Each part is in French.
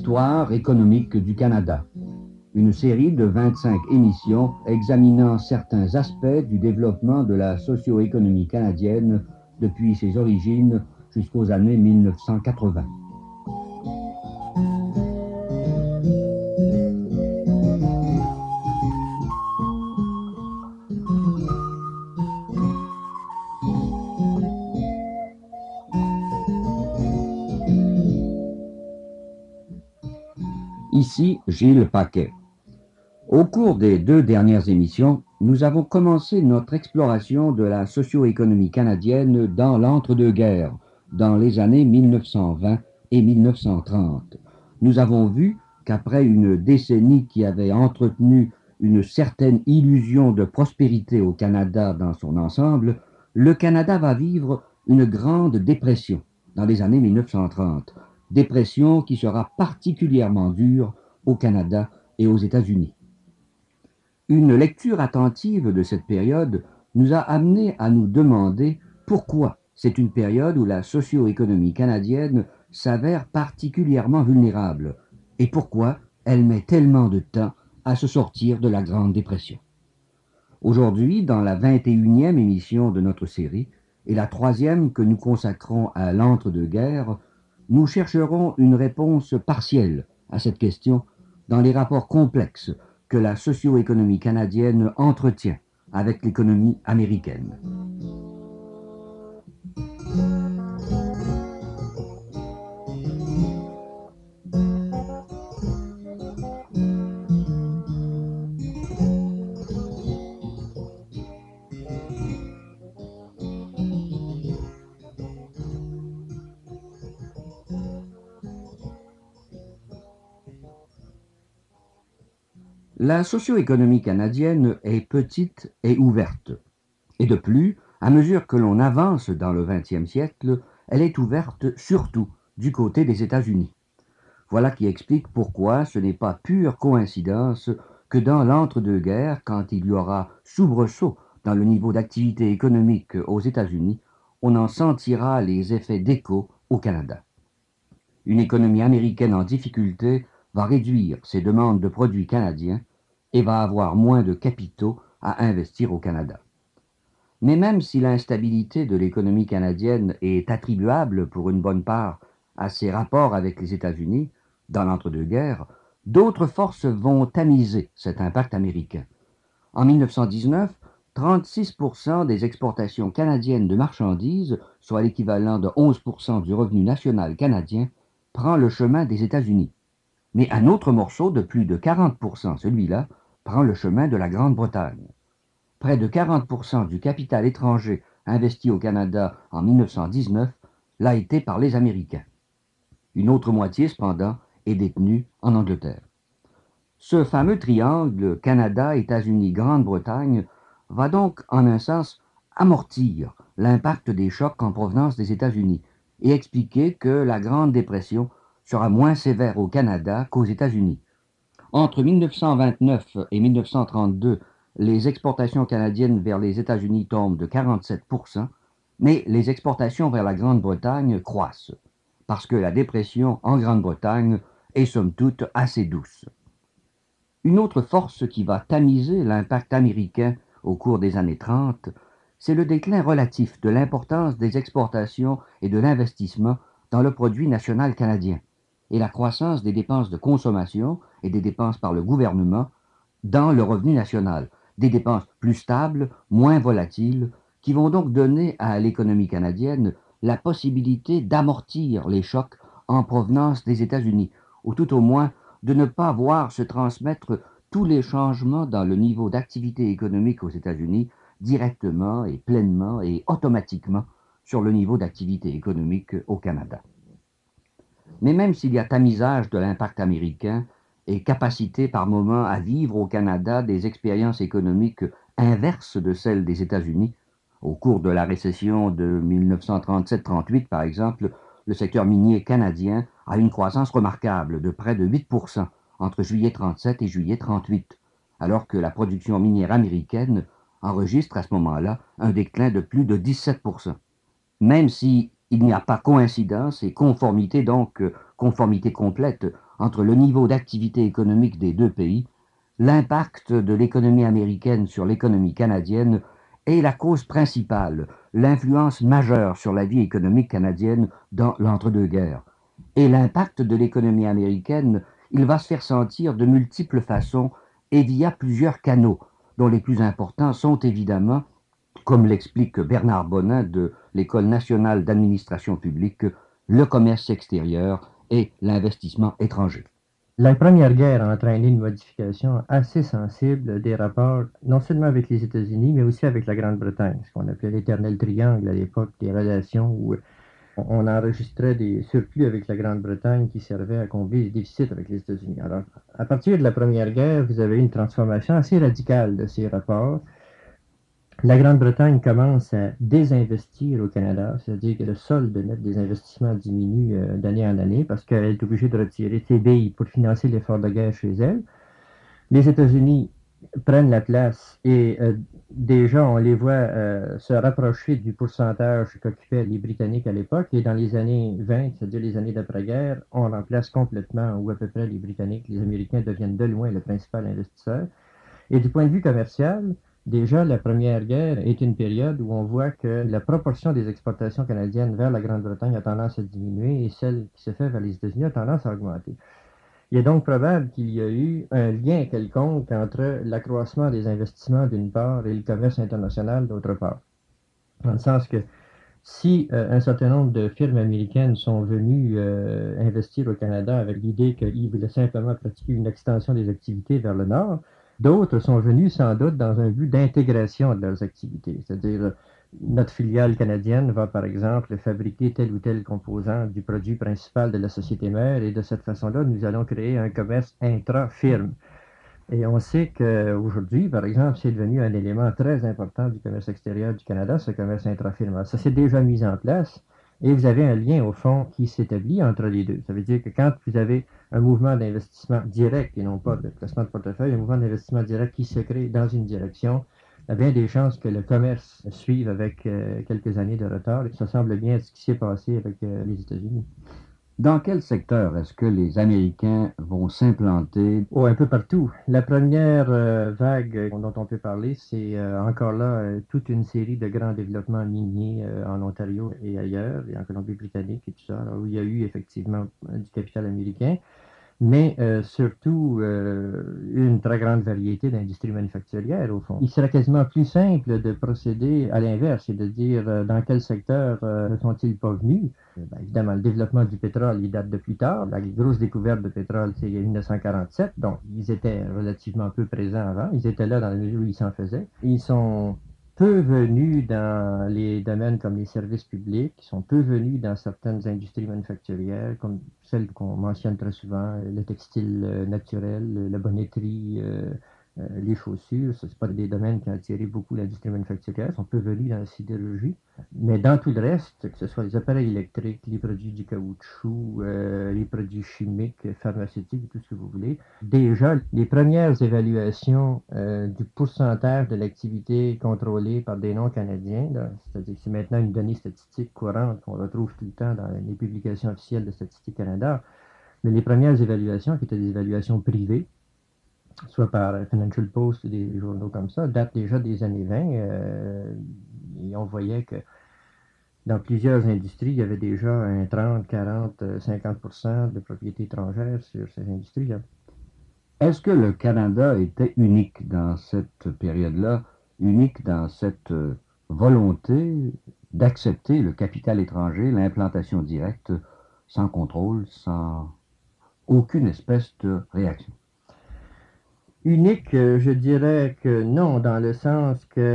L'histoire économique du Canada. Une série de 25 émissions examinant certains aspects du développement de la socio-économie canadienne depuis ses origines jusqu'aux années 1980. Ici Gilles Paquet. Au cours des 2 dernières émissions, nous avons commencé notre exploration de la socio-économie canadienne dans l'entre-deux-guerres, dans les années 1920 et 1930. Nous avons vu qu'après une décennie qui avait entretenu une certaine illusion de prospérité au Canada dans son ensemble, le Canada va vivre une grande dépression dans les années 1930, dépression qui sera particulièrement dure au Canada et aux États-Unis. Une lecture attentive de cette période nous a amené à nous demander pourquoi c'est une période où la socio-économie canadienne s'avère particulièrement vulnérable et pourquoi elle met tellement de temps à se sortir de la Grande Dépression. Aujourd'hui, dans la 21e émission de notre série et la 3e que nous consacrons à l'entre-deux-guerres, nous chercherons une réponse partielle à cette question dans les rapports complexes que la socio-économie canadienne entretient avec l'économie américaine. La socio-économie canadienne est petite et ouverte. Et de plus, à mesure que l'on avance dans le 20e siècle, elle est ouverte surtout du côté des États-Unis. Voilà qui explique pourquoi ce n'est pas pure coïncidence que dans l'entre-deux-guerres, quand il y aura soubresaut dans le niveau d'activité économique aux États-Unis, on en sentira les effets d'écho au Canada. Une économie américaine en difficulté va réduire ses demandes de produits canadiens et va avoir moins de capitaux à investir au Canada. Mais même si l'instabilité de l'économie canadienne est attribuable pour une bonne part à ses rapports avec les États-Unis, dans l'entre-deux-guerres, d'autres forces vont tamiser cet impact américain. En 1919, 36% des exportations canadiennes de marchandises, soit l'équivalent de 11% du revenu national canadien, prend le chemin des États-Unis. Mais un autre morceau de plus de 40%, celui-là, prend le chemin de la Grande-Bretagne. Près de 40% du capital étranger investi au Canada en 1919 l'a été par les Américains. Une autre moitié, cependant, est détenue en Angleterre. Ce fameux triangle Canada, États-Unis, Grande-Bretagne va donc, en un sens, amortir l'impact des chocs en provenance des États-Unis et expliquer que la Grande Dépression sera moins sévère au Canada qu'aux États-Unis. Entre 1929 et 1932, les exportations canadiennes vers les États-Unis tombent de 47%, mais les exportations vers la Grande-Bretagne croissent, parce que la dépression en Grande-Bretagne est somme toute assez douce. Une autre force qui va tamiser l'impact américain au cours des années 30, c'est le déclin relatif de l'importance des exportations et de l'investissement dans le produit national canadien, et la croissance des dépenses de consommation et des dépenses par le gouvernement dans le revenu national, des dépenses plus stables, moins volatiles, qui vont donc donner à l'économie canadienne la possibilité d'amortir les chocs en provenance des États-Unis, ou tout au moins de ne pas voir se transmettre tous les changements dans le niveau d'activité économique aux États-Unis directement et pleinement et automatiquement sur le niveau d'activité économique au Canada. Mais même s'il y a tamisage de l'impact américain et capacité par moment à vivre au Canada des expériences économiques inverses de celles des États-Unis, au cours de la récession de 1937-38 par exemple, le secteur minier canadien a une croissance remarquable de près de 8% entre juillet 37 et juillet 38, alors que la production minière américaine enregistre à ce moment-là un déclin de plus de 17%. Même si il n'y a pas coïncidence et conformité, donc conformité complète entre le niveau d'activité économique des deux pays, l'impact de l'économie américaine sur l'économie canadienne est la cause principale, l'influence majeure sur la vie économique canadienne dans l'entre-deux-guerres. Et l'impact de l'économie américaine, il va se faire sentir de multiples façons et via plusieurs canaux, dont les plus importants sont évidemment, comme l'explique Bernard Bonin de l'École nationale d'administration publique, le commerce extérieur et l'investissement étranger. La Première Guerre a entraîné une modification assez sensible des rapports, non seulement avec les États-Unis, mais aussi avec la Grande-Bretagne, ce qu'on appelait l'éternel triangle à l'époque, des relations où on enregistrait des surplus avec la Grande-Bretagne qui servaient à combler les déficits avec les États-Unis. Alors, à partir de la Première Guerre, vous avez une transformation assez radicale de ces rapports. La Grande-Bretagne commence à désinvestir au Canada, c'est-à-dire que le solde net des investissements diminue d'année en année parce qu'elle est obligée de retirer ses billes pour financer l'effort de guerre chez elle. Les États-Unis prennent la place et déjà on les voit se rapprocher du pourcentage qu'occupaient les Britanniques à l'époque et dans les années 20, c'est-à-dire les années d'après-guerre, on remplace complètement ou à peu près les Britanniques, les Américains deviennent de loin le principal investisseur. Et du point de vue commercial, déjà la Première Guerre est une période où on voit que la proportion des exportations canadiennes vers la Grande-Bretagne a tendance à diminuer et celle qui se fait vers les États-Unis a tendance à augmenter. Il est donc probable qu'il y a eu un lien quelconque entre l'accroissement des investissements d'une part et le commerce international d'autre part. Dans le sens que si un certain nombre de firmes américaines sont venues investir au Canada avec l'idée qu'ils voulaient simplement pratiquer une extension des activités vers le nord, d'autres sont venus sans doute dans un but d'intégration de leurs activités. C'est-à-dire, notre filiale canadienne va par exemple fabriquer tel ou tel composant du produit principal de la société mère et de cette façon-là, nous allons créer un commerce intra-firme. Et on sait qu'aujourd'hui, par exemple, c'est devenu un élément très important du commerce extérieur du Canada, ce commerce intrafirmal. Ça s'est déjà mis en place et vous avez un lien, au fond, qui s'établit entre les deux. Ça veut dire que quand vous avez un mouvement d'investissement direct et non pas de placement de portefeuille, un mouvement d'investissement direct qui se crée dans une direction, il y a bien des chances que le commerce suive avec quelques années de retard. Et ça semble bien être ce qui s'est passé avec les États-Unis. Dans quel secteur est-ce que les Américains vont s'implanter? Oh, un peu partout. La première vague dont on peut parler, c'est encore là toute une série de grands développements miniers en Ontario et ailleurs, et en Colombie-Britannique et tout ça, alors, où il y a eu effectivement du capital américain, mais surtout une très grande variété d'industries manufacturières, au fond. Il serait quasiment plus simple de procéder à l'inverse, et de dire dans quel secteur ne sont-ils pas venus. Ben, évidemment, le développement du pétrole, il date de plus tard. La grosse découverte de pétrole, c'est 1947, donc ils étaient relativement peu présents avant. Ils étaient là dans la mesure où ils s'en faisaient. Ils sont peu venus dans les domaines comme les services publics, qui sont peu venus dans certaines industries manufacturières, comme celles qu'on mentionne très souvent, le textile naturel, la bonneterie, les chaussures. Ce ne sont pas des domaines qui ont attiré beaucoup l'industrie manufacturière, ils sont peu venus dans la sidérurgie. Mais dans tout le reste, que ce soit les appareils électriques, les produits du caoutchouc, les produits chimiques, pharmaceutiques, tout ce que vous voulez, déjà, les premières évaluations du pourcentage de l'activité contrôlée par des non-canadiens, c'est-à-dire que c'est maintenant une donnée statistique courante qu'on retrouve tout le temps dans les publications officielles de Statistique Canada, mais les premières évaluations, qui étaient des évaluations privées, soit par Financial Post ou des journaux comme ça, datent déjà des années 20, et on voyait que dans plusieurs industries, il y avait déjà un 30, 40, 50% de propriété étrangère sur ces industries-là. Est-ce que le Canada était unique dans cette période-là, unique dans cette volonté d'accepter le capital étranger, l'implantation directe, sans contrôle, sans aucune espèce de réaction? Unique, je dirais que non, dans le sens que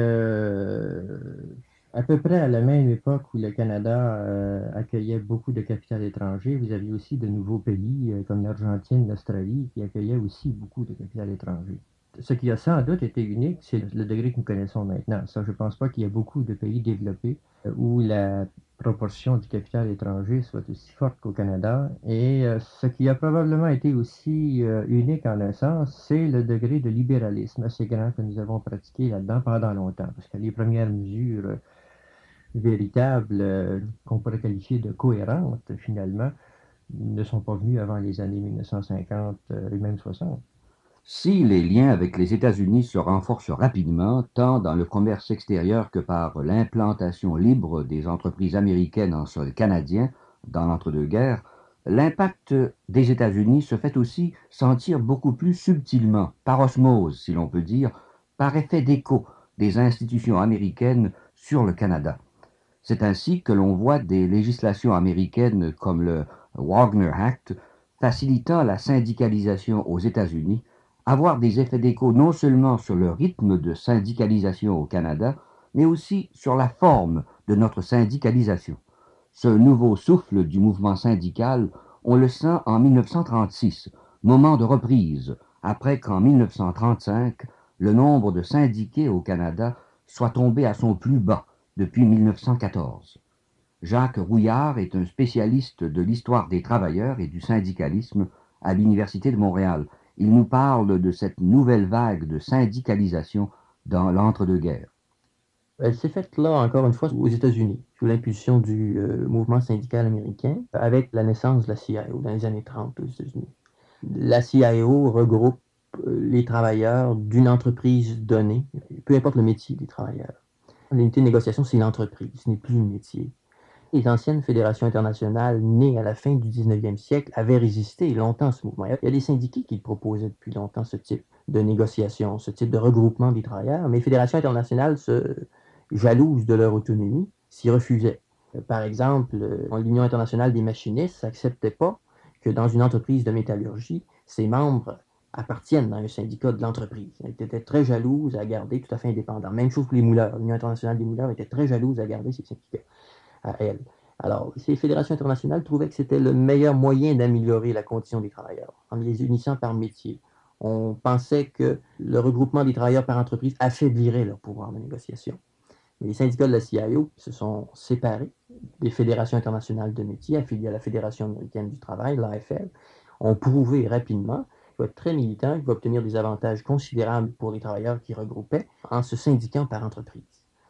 à peu près à la même époque où le Canada accueillait beaucoup de capital étranger, vous aviez aussi de nouveaux pays comme l'Argentine, l'Australie, qui accueillaient aussi beaucoup de capital étranger. Ce qui a sans doute été unique, c'est le degré que nous connaissons maintenant. Ça, je ne pense pas qu'il y ait beaucoup de pays développés où la proportion du capital étranger soit aussi forte qu'au Canada. Et ce qui a probablement été aussi unique en un sens, c'est le degré de libéralisme assez grand que nous avons pratiqué là-dedans pendant longtemps. Parce que les premières mesures véritables qu'on pourrait qualifier de cohérentes, finalement, ne sont pas venus avant les années 1950 et même 60. Si les liens avec les États-Unis se renforcent rapidement, tant dans le commerce extérieur que par l'implantation libre des entreprises américaines en sol canadien dans l'entre-deux-guerres, l'impact des États-Unis se fait aussi sentir beaucoup plus subtilement, par osmose, si l'on peut dire, par effet d'écho des institutions américaines sur le Canada. C'est ainsi que l'on voit des législations américaines comme le Wagner Act facilitant la syndicalisation aux États-Unis avoir des effets d'écho non seulement sur le rythme de syndicalisation au Canada, mais aussi sur la forme de notre syndicalisation. Ce nouveau souffle du mouvement syndical, on le sent en 1936, moment de reprise, après qu'en 1935, le nombre de syndiqués au Canada soit tombé à son plus bas depuis 1914. Jacques Rouillard est un spécialiste de l'histoire des travailleurs et du syndicalisme à l'Université de Montréal. Il nous parle de cette nouvelle vague de syndicalisation dans l'entre-deux-guerres. Elle s'est faite là, encore une fois, aux États-Unis, sous l'impulsion du mouvement syndical américain, avec la naissance de la CIO dans les années 30 aux États-Unis. La CIO regroupe les travailleurs d'une entreprise donnée, peu importe le métier des travailleurs. L'unité de négociation, c'est l'entreprise, ce n'est plus le métier. Les anciennes fédérations internationales nées à la fin du 19e siècle avaient résisté longtemps à ce mouvement. Il y a des syndiqués qui proposaient depuis longtemps ce type de négociation, ce type de regroupement des travailleurs, mais les fédérations internationales jalouses de leur autonomie s'y refusaient. Par exemple, l'Union internationale des machinistes n'acceptait pas que dans une entreprise de métallurgie, ses membres appartiennent à un syndicat de l'entreprise. Elle était très jalouse à garder tout à fait indépendant. Même chose pour les mouleurs. L'Union internationale des mouleurs était très jalouse à garder ses syndicats à elle. Alors, ces fédérations internationales trouvaient que c'était le meilleur moyen d'améliorer la condition des travailleurs, en les unissant par métier. On pensait que le regroupement des travailleurs par entreprise affaiblirait leur pouvoir de négociation. Mais les syndicats de la CIO se sont séparés des fédérations internationales de métiers affiliées à la Fédération américaine du travail, l'AFL, ont prouvé rapidement qu'il faut être très militant, qu'il faut obtenir des avantages considérables pour les travailleurs qui regroupaient en se syndiquant par entreprise.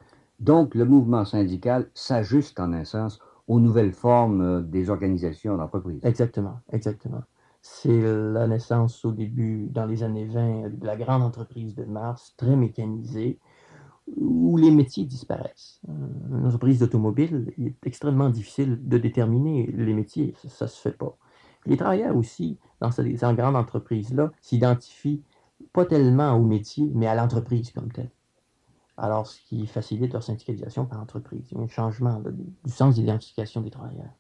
Donc, le mouvement syndical s'ajuste en un sens aux nouvelles formes des organisations d'entreprise. Exactement, exactement. C'est la naissance au début, dans les années 20, de la grande entreprise de Mars, très mécanisée, où les métiers disparaissent. Une entreprise d'automobile, il est extrêmement difficile de déterminer les métiers, ça se fait pas. Les travailleurs aussi, dans ces grandes entreprises-là, s'identifient pas tellement au métier, mais à l'entreprise comme telle. Alors, ce qui facilite leur syndicalisation par entreprise. Il y a un changement du sens d'identification des travailleurs.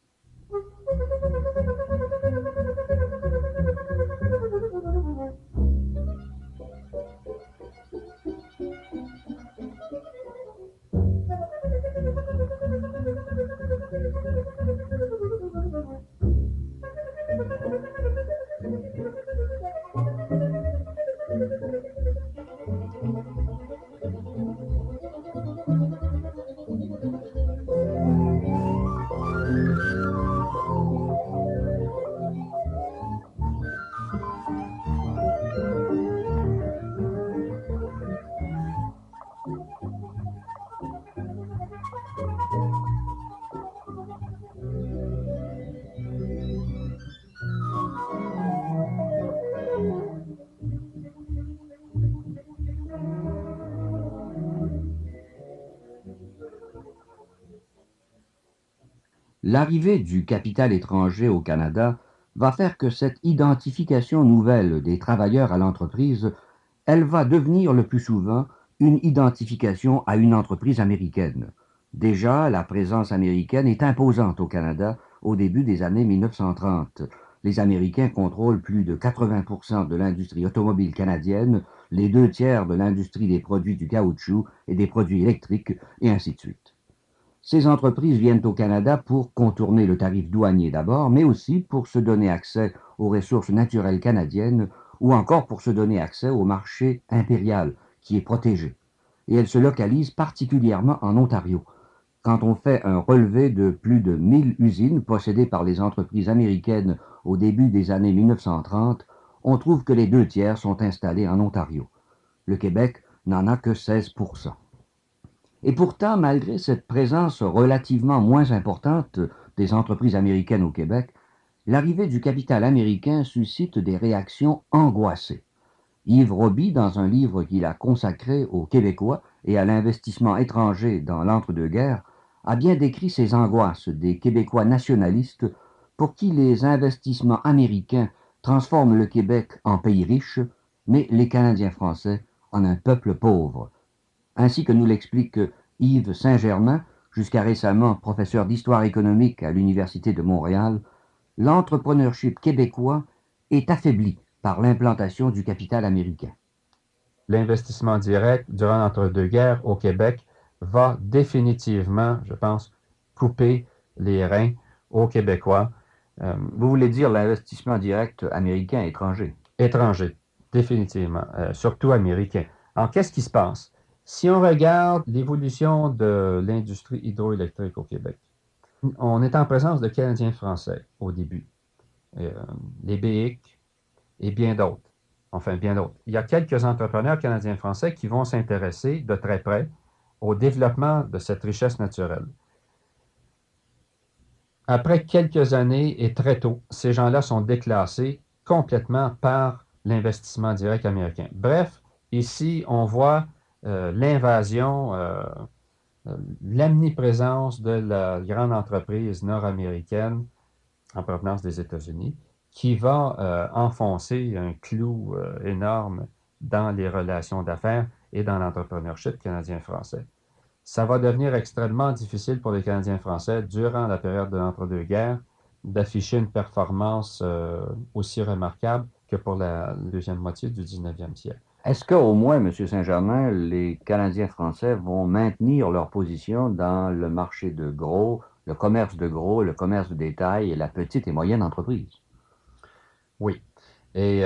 L'arrivée du capital étranger au Canada va faire que cette identification nouvelle des travailleurs à l'entreprise, elle va devenir le plus souvent une identification à une entreprise américaine. Déjà, la présence américaine est imposante au Canada au début des années 1930. Les Américains contrôlent plus de 80% de l'industrie automobile canadienne, les 2 tiers de l'industrie des produits du caoutchouc et des produits électriques, et ainsi de suite. Ces entreprises viennent au Canada pour contourner le tarif douanier d'abord, mais aussi pour se donner accès aux ressources naturelles canadiennes ou encore pour se donner accès au marché impérial qui est protégé. Et elles se localisent particulièrement en Ontario. Quand on fait un relevé de plus de 1000 usines possédées par les entreprises américaines au début des années 1930, on trouve que les 2 tiers sont installés en Ontario. Le Québec n'en a que 16%. Et pourtant, malgré cette présence relativement moins importante des entreprises américaines au Québec, l'arrivée du capital américain suscite des réactions angoissées. Yves Roby, dans un livre qu'il a consacré aux Québécois et à l'investissement étranger dans l'entre-deux-guerres, a bien décrit ces angoisses des Québécois nationalistes pour qui les investissements américains transforment le Québec en pays riche, mais les Canadiens français en un peuple pauvre. Ainsi que nous l'explique Yves Saint-Germain, jusqu'à récemment professeur d'histoire économique à l'Université de Montréal, l'entrepreneurship québécois est affaibli par l'implantation du capital américain. L'investissement direct durant l'entre-deux-guerres au Québec va définitivement, je pense, couper les reins aux Québécois. Vous voulez dire l'investissement direct américain étranger? Étranger, définitivement, surtout américain. Alors, qu'est-ce qui se passe? Si on regarde l'évolution de l'industrie hydroélectrique au Québec, on est en présence de Canadiens français au début, les BIC et bien d'autres. Enfin, bien d'autres. Il y a quelques entrepreneurs canadiens français qui vont s'intéresser de très près au développement de cette richesse naturelle. Après quelques années et très tôt, ces gens-là sont déclassés complètement par l'investissement direct américain. Bref, ici, on voit l'invasion, l'omniprésence de la grande entreprise nord-américaine en provenance des États-Unis qui va enfoncer un clou énorme dans les relations d'affaires et dans l'entrepreneurship canadien-français. Ça va devenir extrêmement difficile pour les Canadiens français durant la période de l'entre-deux-guerres d'afficher une performance aussi remarquable que pour la deuxième moitié du 19e siècle. Est-ce qu'au moins, M. Saint-Germain, les Canadiens français vont maintenir leur position dans le marché de gros, le commerce de gros, le commerce de détail et la petite et moyenne entreprise? Oui. Et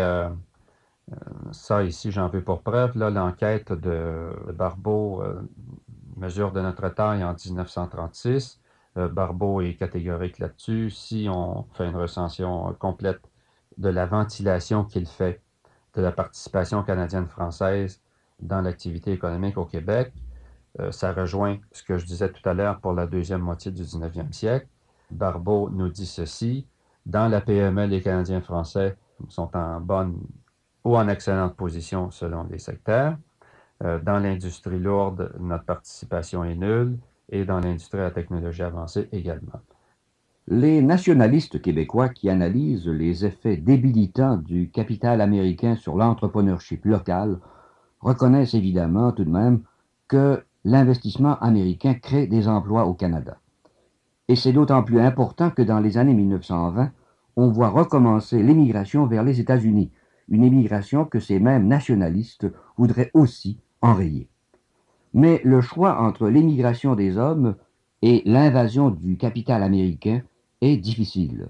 ça, ici, j'en veux pour preuve. Là, l'enquête de Barbeau, mesure de notre taille en 1936. Barbeau est catégorique là-dessus. Si on fait une recension complète de la ventilation qu'il fait de la participation canadienne-française dans l'activité économique au Québec, ça rejoint ce que je disais tout à l'heure pour la deuxième moitié du 19e siècle. Barbeau nous dit ceci: dans la PME, les Canadiens français sont en bonne ou en excellente position selon les secteurs. Dans l'industrie lourde, notre participation est nulle et dans l'industrie à technologie avancée également. Les nationalistes québécois qui analysent les effets débilitants du capital américain sur l'entrepreneurship local reconnaissent évidemment tout de même que l'investissement américain crée des emplois au Canada. Et c'est d'autant plus important que dans les années 1920, on voit recommencer l'émigration vers les États-Unis, une émigration que ces mêmes nationalistes voudraient aussi enrayer. Mais le choix entre l'émigration des hommes et l'invasion du capital américain est difficile.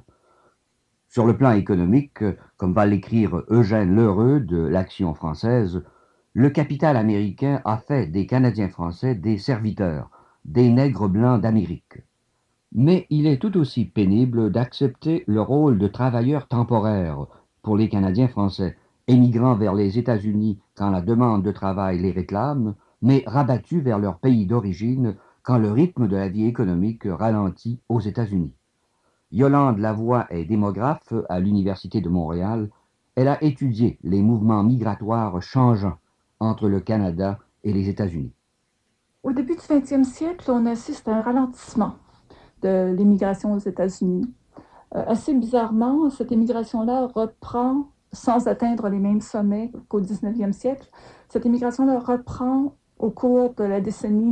Sur le plan économique, comme va l'écrire Eugène Lheureux de l'Action française, le capital américain a fait des Canadiens français des serviteurs, des nègres blancs d'Amérique. Mais il est tout aussi pénible d'accepter le rôle de travailleurs temporaires pour les Canadiens français, émigrant vers les États-Unis quand la demande de travail les réclame, mais rabattus vers leur pays d'origine quand le rythme de la vie économique ralentit aux États-Unis. Yolande Lavoie est démographe à l'Université de Montréal. Elle a étudié les mouvements migratoires changeants entre le Canada et les États-Unis. Au début du 20e siècle, on assiste à un ralentissement de l'immigration aux États-Unis. Assez bizarrement, cette immigration-là reprend, sans atteindre les mêmes sommets qu'au 19e siècle, cette immigration-là reprend au cours de la décennie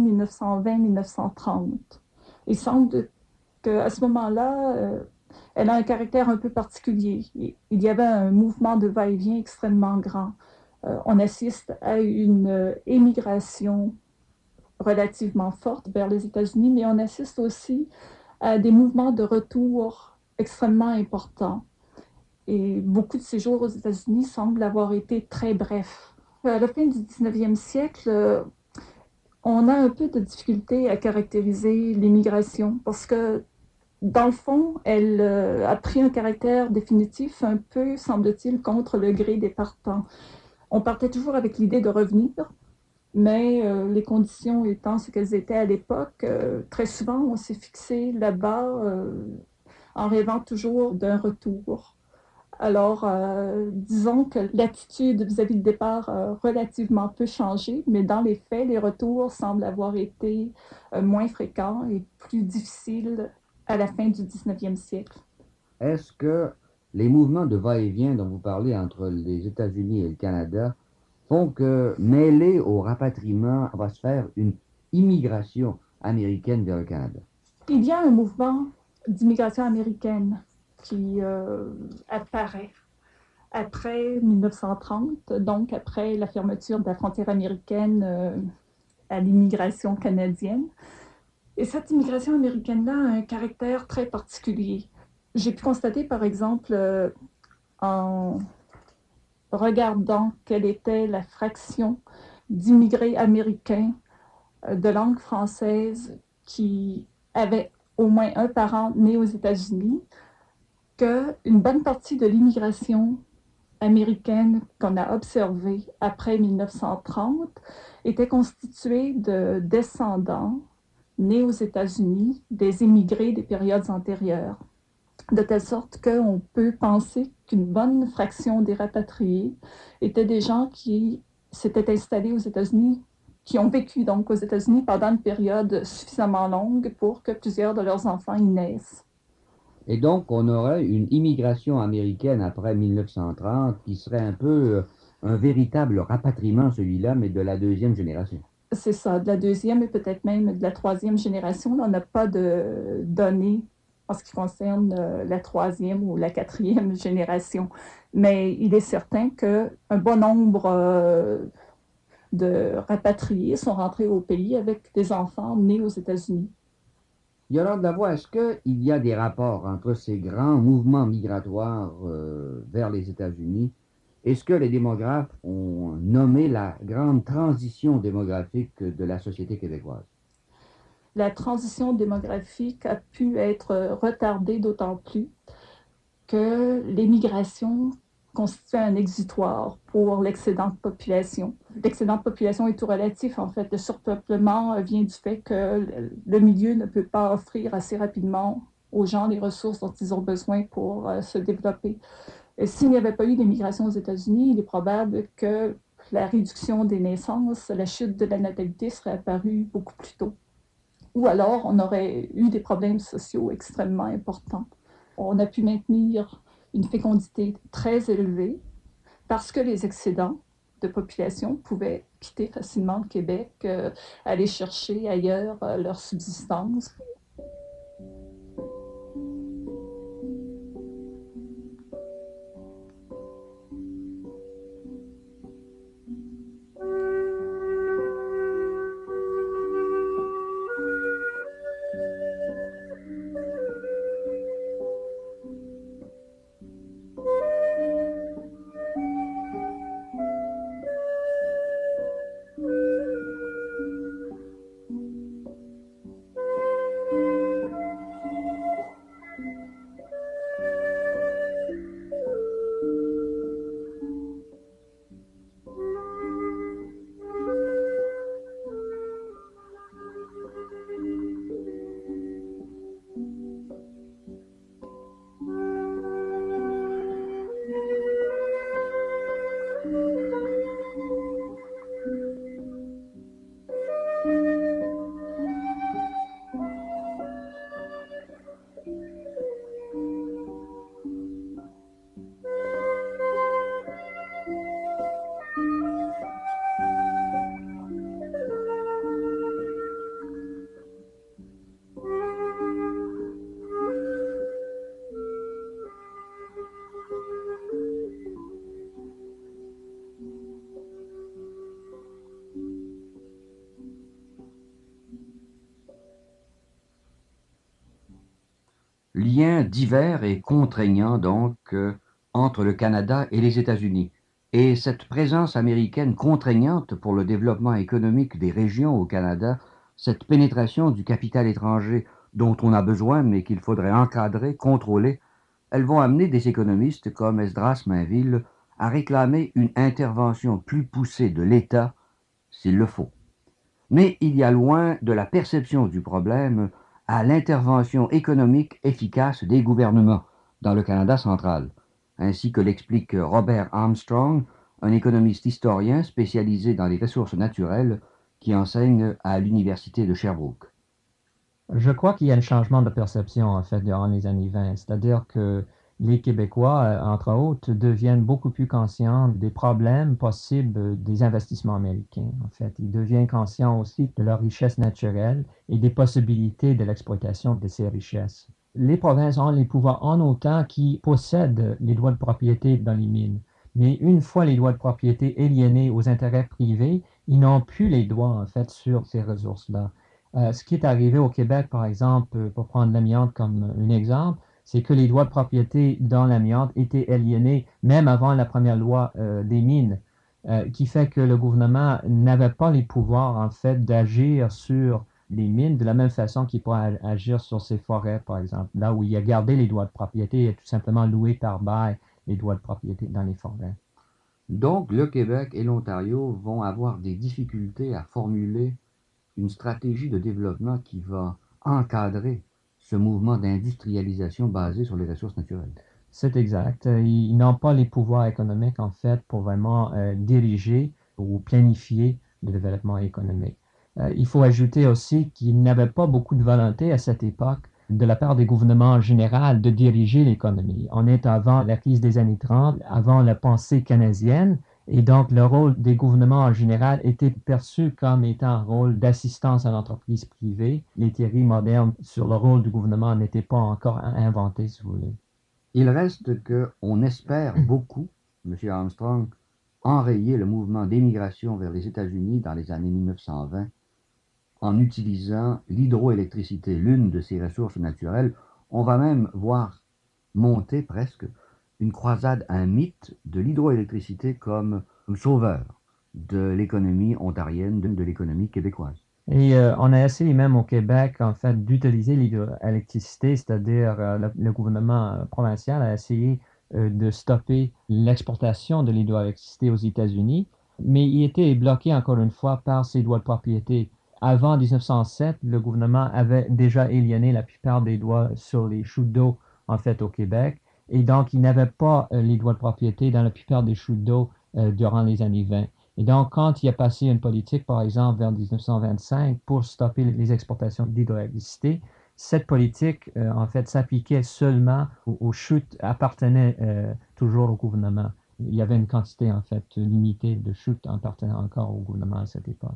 1920-1930. Il semble qu'à ce moment-là, elle a un caractère un peu particulier. Il y avait un mouvement de va-et-vient extrêmement grand. On assiste à une émigration relativement forte vers les États-Unis, mais on assiste aussi à des mouvements de retour extrêmement importants. Et beaucoup de séjours aux États-Unis semblent avoir été très brefs. À la fin du 19e siècle, on a un peu de difficulté à caractériser l'immigration parce que, dans le fond, elle a pris un caractère définitif un peu, semble-t-il, contre le gré des partants. On partait toujours avec l'idée de revenir, mais les conditions étant ce qu'elles étaient à l'époque, très souvent, on s'est fixé là-bas en rêvant toujours d'un retour. Alors, disons que l'attitude vis-à-vis du départ a relativement peu changé, mais dans les faits, les retours semblent avoir été moins fréquents et plus difficiles à la fin du 19e siècle. Est-ce que les mouvements de va-et-vient dont vous parlez entre les États-Unis et le Canada font que, mêlés au rapatriement, va se faire une immigration américaine vers le Canada? Il y a un mouvement d'immigration américaine qui apparaît après 1930, donc après la fermeture de la frontière américaine à l'immigration canadienne. Et cette immigration américaine-là a un caractère très particulier. J'ai pu constater, par exemple, en regardant quelle était la fraction d'immigrés américains de langue française qui avaient au moins un parent né aux États-Unis, qu'une bonne partie de l'immigration américaine qu'on a observée après 1930 était constituée de descendants nés aux États-Unis, des immigrés des périodes antérieures, de telle sorte qu'on peut penser qu'une bonne fraction des rapatriés étaient des gens qui s'étaient installés aux États-Unis, qui ont vécu donc aux États-Unis pendant une période suffisamment longue pour que plusieurs de leurs enfants y naissent. Et donc, on aurait une immigration américaine après 1930 qui serait un peu un véritable rapatriement, celui-là, mais de la deuxième génération. C'est ça, de la deuxième et peut-être même de la troisième génération. On n'a pas de données en ce qui concerne la troisième ou la quatrième génération. Mais il est certain qu'un bon nombre de rapatriés sont rentrés au pays avec des enfants nés aux États-Unis. Yolande Lavoie, est-ce qu'il y a des rapports entre ces grands mouvements migratoires vers les États-Unis? Est-ce que les démographes ont nommé la grande transition démographique de la société québécoise? La transition démographique a pu être retardée d'autant plus que l'émigration constitue un exutoire pour l'excédent de population. L'excédent de population est tout relatif, en fait. Le surpeuplement vient du fait que le milieu ne peut pas offrir assez rapidement aux gens les ressources dont ils ont besoin pour se développer. S'il n'y avait pas eu d'immigration aux États-Unis, il est probable que la réduction des naissances, la chute de la natalité serait apparue beaucoup plus tôt. Ou alors, on aurait eu des problèmes sociaux extrêmement importants. On a pu maintenir une fécondité très élevée parce que les excédents de population pouvaient quitter facilement le Québec, aller chercher ailleurs leur subsistance. Liens divers et contraignants donc entre le Canada et les États-Unis. Et cette présence américaine contraignante pour le développement économique des régions au Canada, cette pénétration du capital étranger dont on a besoin mais qu'il faudrait encadrer, contrôler, elles vont amener des économistes comme Esdras Mainville à réclamer une intervention plus poussée de l'État s'il le faut. Mais il y a loin de la perception du problème à l'intervention économique efficace des gouvernements dans le Canada central, ainsi que l'explique Robert Armstrong, un économiste historien spécialisé dans les ressources naturelles qui enseigne à l'Université de Sherbrooke. Je crois qu'il y a un changement de perception, en fait, durant les années 20. C'est-à-dire que les Québécois, entre autres, deviennent beaucoup plus conscients des problèmes possibles des investissements américains. En fait, ils deviennent conscients aussi de leur richesse naturelle et des possibilités de l'exploitation de ces richesses. Les provinces ont les pouvoirs en autant qu'ils possèdent les droits de propriété dans les mines. Mais une fois les droits de propriété aliénés aux intérêts privés, ils n'ont plus les droits, en fait, sur ces ressources-là. Ce qui est arrivé au Québec, par exemple, pour prendre l'amiante comme un exemple, c'est que les droits de propriété dans l'amiante étaient aliénés même avant la première loi des mines, qui fait que le gouvernement n'avait pas les pouvoirs, en fait, d'agir sur les mines de la même façon qu'il pourrait agir sur ses forêts, par exemple. Là où il a gardé les droits de propriété, il a tout simplement loué par bail les droits de propriété dans les forêts. Donc, le Québec et l'Ontario vont avoir des difficultés à formuler une stratégie de développement qui va encadrer ce mouvement d'industrialisation basé sur les ressources naturelles. C'est exact. Ils n'ont pas les pouvoirs économiques, en fait, pour vraiment diriger ou planifier le développement économique. Il faut ajouter aussi qu'ils n'avaient pas beaucoup de volonté à cette époque de la part des gouvernements en général de diriger l'économie. On est avant la crise des années 30, avant la pensée canadienne, et donc le rôle des gouvernements en général était perçu comme étant un rôle d'assistance à l'entreprise privée. Les théories modernes sur le rôle du gouvernement n'étaient pas encore inventées, si vous voulez. Il reste qu'on espère beaucoup, M. Armstrong, enrayer le mouvement d'émigration vers les États-Unis dans les années 1920 en utilisant l'hydroélectricité, l'une de ces ressources naturelles. On va même voir monter presque une croisade, un mythe de l'hydroélectricité comme sauveur de l'économie ontarienne, de l'économie québécoise. Et on a essayé même au Québec, en fait, d'utiliser l'hydroélectricité, c'est-à-dire le gouvernement provincial a essayé de stopper l'exportation de l'hydroélectricité aux États-Unis, mais il était bloqué encore une fois par ses droits de propriété. Avant 1907, le gouvernement avait déjà aliéné la plupart des droits sur les chutes d'eau, en fait, au Québec, et donc il n'avait pas les droits de propriété dans la plupart des chutes d'eau durant les années 20. Et donc, quand il a passé une politique, par exemple, vers 1925 pour stopper les exportations d'hydroélectricité, cette politique, en fait, s'appliquait seulement aux chutes appartenaient toujours au gouvernement. Il y avait une quantité, en fait, limitée de chutes appartenant encore au gouvernement à cette époque.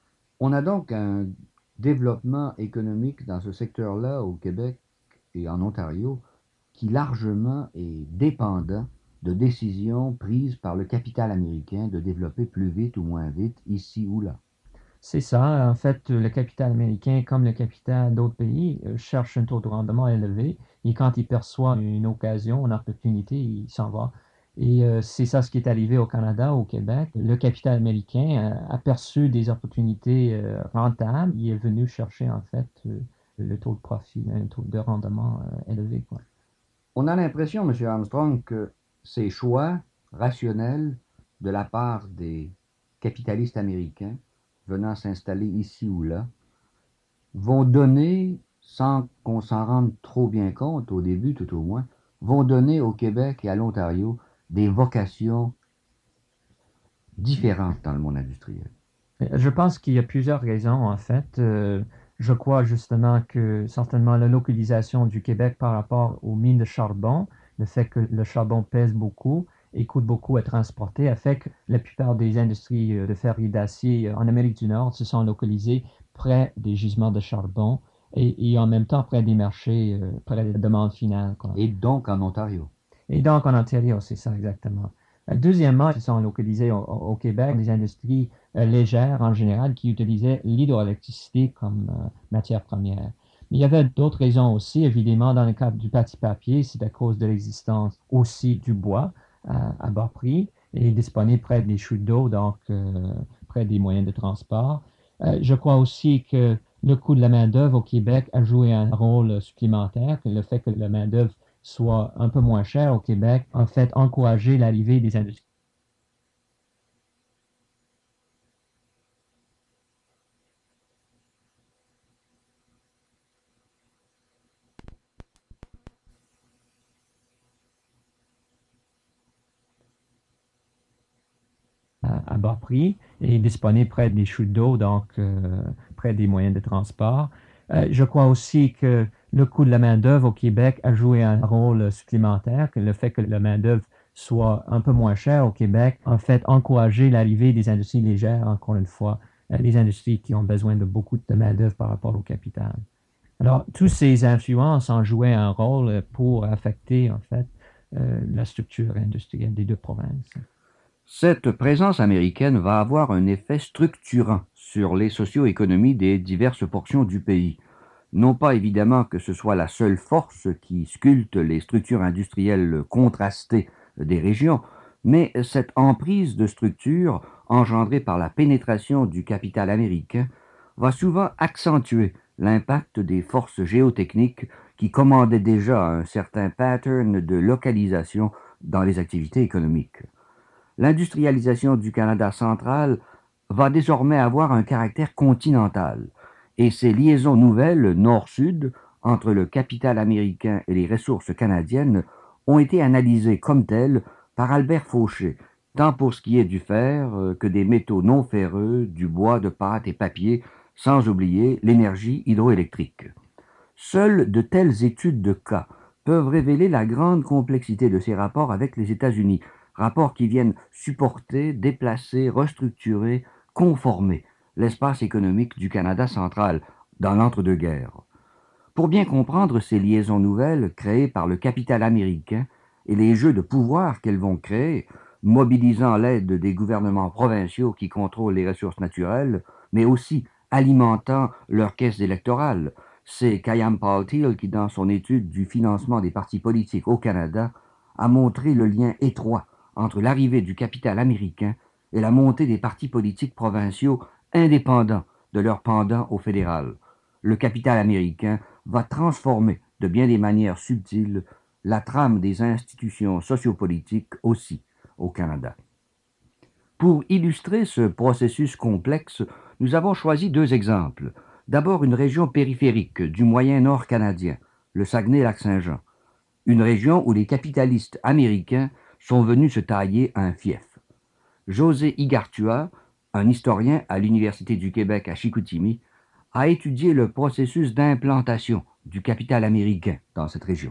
On a donc un développement économique dans ce secteur-là au Québec et en Ontario qui largement est dépendant de décisions prises par le capital américain de développer plus vite ou moins vite ici ou là. C'est ça. En fait, le capital américain, comme le capital d'autres pays, cherche un taux de rendement élevé et quand il perçoit une occasion, une opportunité, il s'en va. Et c'est ça ce qui est arrivé au Canada, au Québec. Le capital américain a perçu des opportunités rentables. Il est venu chercher, en fait, le taux de profit, un taux de rendement élevé, quoi. On a l'impression, M. Armstrong, que ces choix rationnels de la part des capitalistes américains venant s'installer ici ou là vont donner, sans qu'on s'en rende trop bien compte au début tout au moins, vont donner au Québec et à l'Ontario des vocations différentes dans le monde industriel. Je pense qu'il y a plusieurs raisons, en fait. Je crois justement que certainement la localisation du Québec par rapport aux mines de charbon, le fait que le charbon pèse beaucoup et coûte beaucoup à transporter, a fait que la plupart des industries de fer et d'acier en Amérique du Nord se sont localisées près des gisements de charbon et en même temps près des marchés, près de la demande finale, quoi. Et donc en Ontario. Et donc en Ontario, c'est ça exactement. Deuxièmement, ils sont localisés au Québec, des industries légères en général qui utilisaient l'hydroélectricité comme matière première. Mais il y avait d'autres raisons aussi, évidemment, dans le cadre du bâti-papier, c'est à cause de l'existence aussi du bois à bas prix et disponible près des chutes d'eau, donc près des moyens de transport. Je crois aussi que le coût de la main-d'œuvre au Québec a joué un rôle supplémentaire, que le fait que la main-d'œuvre soit un peu moins chère au Québec, en fait, encourager l'arrivée des industries. bas prix et disponible près des chutes d'eau, donc près des moyens de transport. Je crois aussi que le coût de la main-d'œuvre au Québec a joué un rôle supplémentaire, que le fait que la main-d'œuvre soit un peu moins chère au Québec, en fait, encourager l'arrivée des industries légères, encore une fois, les industries qui ont besoin de beaucoup de main-d'œuvre par rapport au capital. Alors, toutes ces influences ont joué un rôle pour affecter, en fait, la structure industrielle des deux provinces. Cette présence américaine va avoir un effet structurant sur les socio-économies des diverses portions du pays. Non pas évidemment que ce soit la seule force qui sculpte les structures industrielles contrastées des régions, mais cette emprise de structure engendrée par la pénétration du capital américain va souvent accentuer l'impact des forces géotechniques qui commandaient déjà un certain pattern de localisation dans les activités économiques. L'industrialisation du Canada central va désormais avoir un caractère continental, et ces liaisons nouvelles nord-sud entre le capital américain et les ressources canadiennes ont été analysées comme telles par Albert Fauché, tant pour ce qui est du fer que des métaux non ferreux, du bois de pâte et papier, sans oublier l'énergie hydroélectrique. Seules de telles études de cas peuvent révéler la grande complexité de ces rapports avec les États-Unis, rapports qui viennent supporter, déplacer, restructurer, conformer l'espace économique du Canada central dans l'entre-deux-guerres. Pour bien comprendre ces liaisons nouvelles créées par le capital américain et les jeux de pouvoir qu'elles vont créer, mobilisant l'aide des gouvernements provinciaux qui contrôlent les ressources naturelles, mais aussi alimentant leurs caisses électorales, c'est Khayyam Paltil qui, dans son étude du financement des partis politiques au Canada, a montré le lien étroit entre l'arrivée du capital américain et la montée des partis politiques provinciaux indépendants de leur pendant au fédéral. Le capital américain va transformer de bien des manières subtiles la trame des institutions sociopolitiques aussi au Canada. Pour illustrer ce processus complexe, nous avons choisi deux exemples. D'abord une région périphérique du moyen-nord canadien, le Saguenay-Lac-Saint-Jean, une région où les capitalistes américains sont venus se tailler un fief. José Igartua, un historien à l'Université du Québec à Chicoutimi, a étudié le processus d'implantation du capital américain dans cette région.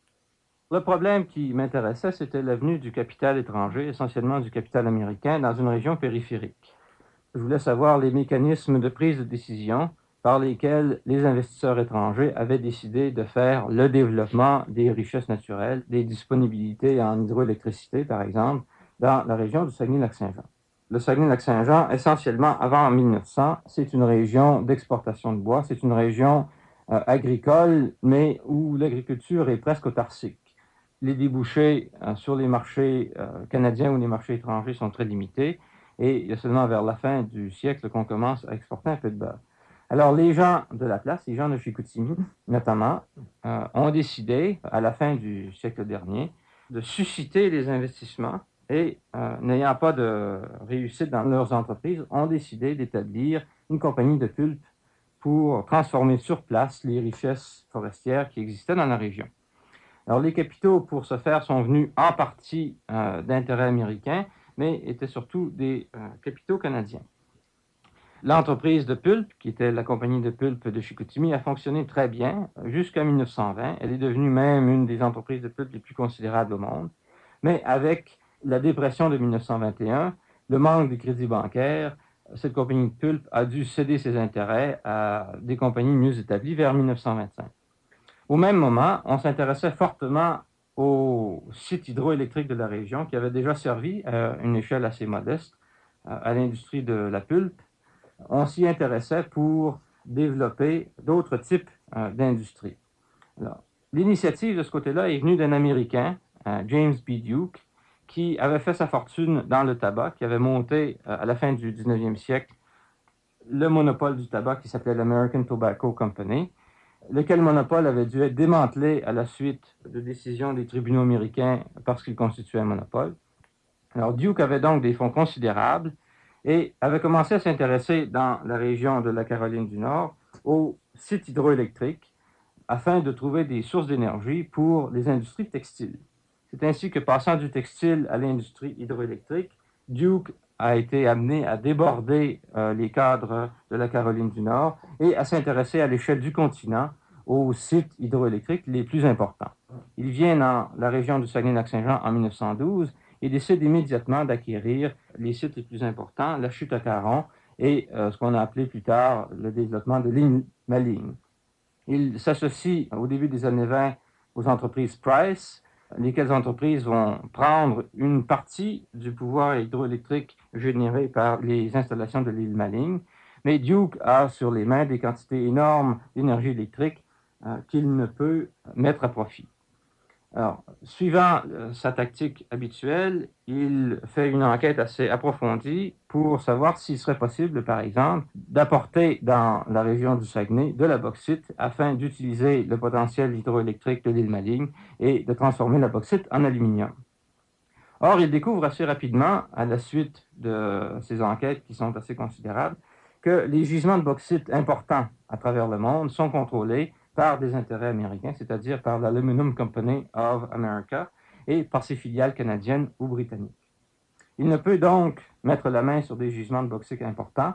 Le problème qui m'intéressait, c'était la venue du capital étranger, essentiellement du capital américain, dans une région périphérique. Je voulais savoir les mécanismes de prise de décision par lesquels les investisseurs étrangers avaient décidé de faire le développement des richesses naturelles, des disponibilités en hydroélectricité, par exemple, dans la région du Saguenay-Lac-Saint-Jean. Le Saguenay-Lac-Saint-Jean, essentiellement avant 1900, c'est une région d'exportation de bois, c'est une région agricole, mais où l'agriculture est presque autarcique. Les débouchés sur les marchés canadiens ou les marchés étrangers sont très limités et il y a seulement vers la fin du siècle qu'on commence à exporter un peu de beurre. Alors les gens de la place, les gens de Chicoutimi notamment, ont décidé à la fin du siècle dernier de susciter les investissements et n'ayant pas de réussite dans leurs entreprises, ont décidé d'établir une compagnie de pulpe pour transformer sur place les richesses forestières qui existaient dans la région. Alors, les capitaux, pour ce faire, sont venus en partie d'intérêts américains, mais étaient surtout des capitaux canadiens. L'entreprise de pulpe, qui était la compagnie de pulpe de Chicoutimi, a fonctionné très bien jusqu'à 1920. Elle est devenue même une des entreprises de pulpe les plus considérables au monde. Mais avec la dépression de 1921, le manque de crédit bancaire, cette compagnie de pulpe a dû céder ses intérêts à des compagnies mieux établies vers 1925. Au même moment, on s'intéressait fortement au site hydroélectrique de la région qui avait déjà servi à une échelle assez modeste à l'industrie de la pulpe. On s'y intéressait pour développer d'autres types d'industries. L'initiative de ce côté-là est venue d'un Américain, James B. Duke, qui avait fait sa fortune dans le tabac, qui avait monté à la fin du 19e siècle le monopole du tabac qui s'appelait l'American Tobacco Company, lequel monopole avait dû être démantelé à la suite de décisions des tribunaux américains parce qu'il constituait un monopole. Alors Duke avait donc des fonds considérables et avait commencé à s'intéresser dans la région de la Caroline du Nord aux sites hydroélectriques afin de trouver des sources d'énergie pour les industries textiles. C'est ainsi que, passant du textile à l'industrie hydroélectrique, Duke a été amené à déborder les cadres de la Caroline du Nord et à s'intéresser à l'échelle du continent aux sites hydroélectriques les plus importants. Il vient dans la région du Saguenay-Lac-Saint-Jean en 1912 et décide immédiatement d'acquérir les sites les plus importants, la chute à Caron et ce qu'on a appelé plus tard le développement de l'île Maligne. Il s'associe au début des années 20 aux entreprises Price, lesquelles entreprises vont prendre une partie du pouvoir hydroélectrique généré par les installations de l'île Maligne. Mais Duke a sur les mains des quantités énormes d'énergie électrique qu'il ne peut mettre à profit. Alors, suivant sa tactique habituelle, il fait une enquête assez approfondie pour savoir s'il serait possible, par exemple, d'apporter dans la région du Saguenay de la bauxite afin d'utiliser le potentiel hydroélectrique de l'île Maligne et de transformer la bauxite en aluminium. Or, il découvre assez rapidement, à la suite de ces enquêtes qui sont assez considérables, que les gisements de bauxite importants à travers le monde sont contrôlés par des intérêts américains, c'est-à-dire par l'Aluminum Company of America et par ses filiales canadiennes ou britanniques. Il ne peut donc mettre la main sur des gisements de bauxite importants.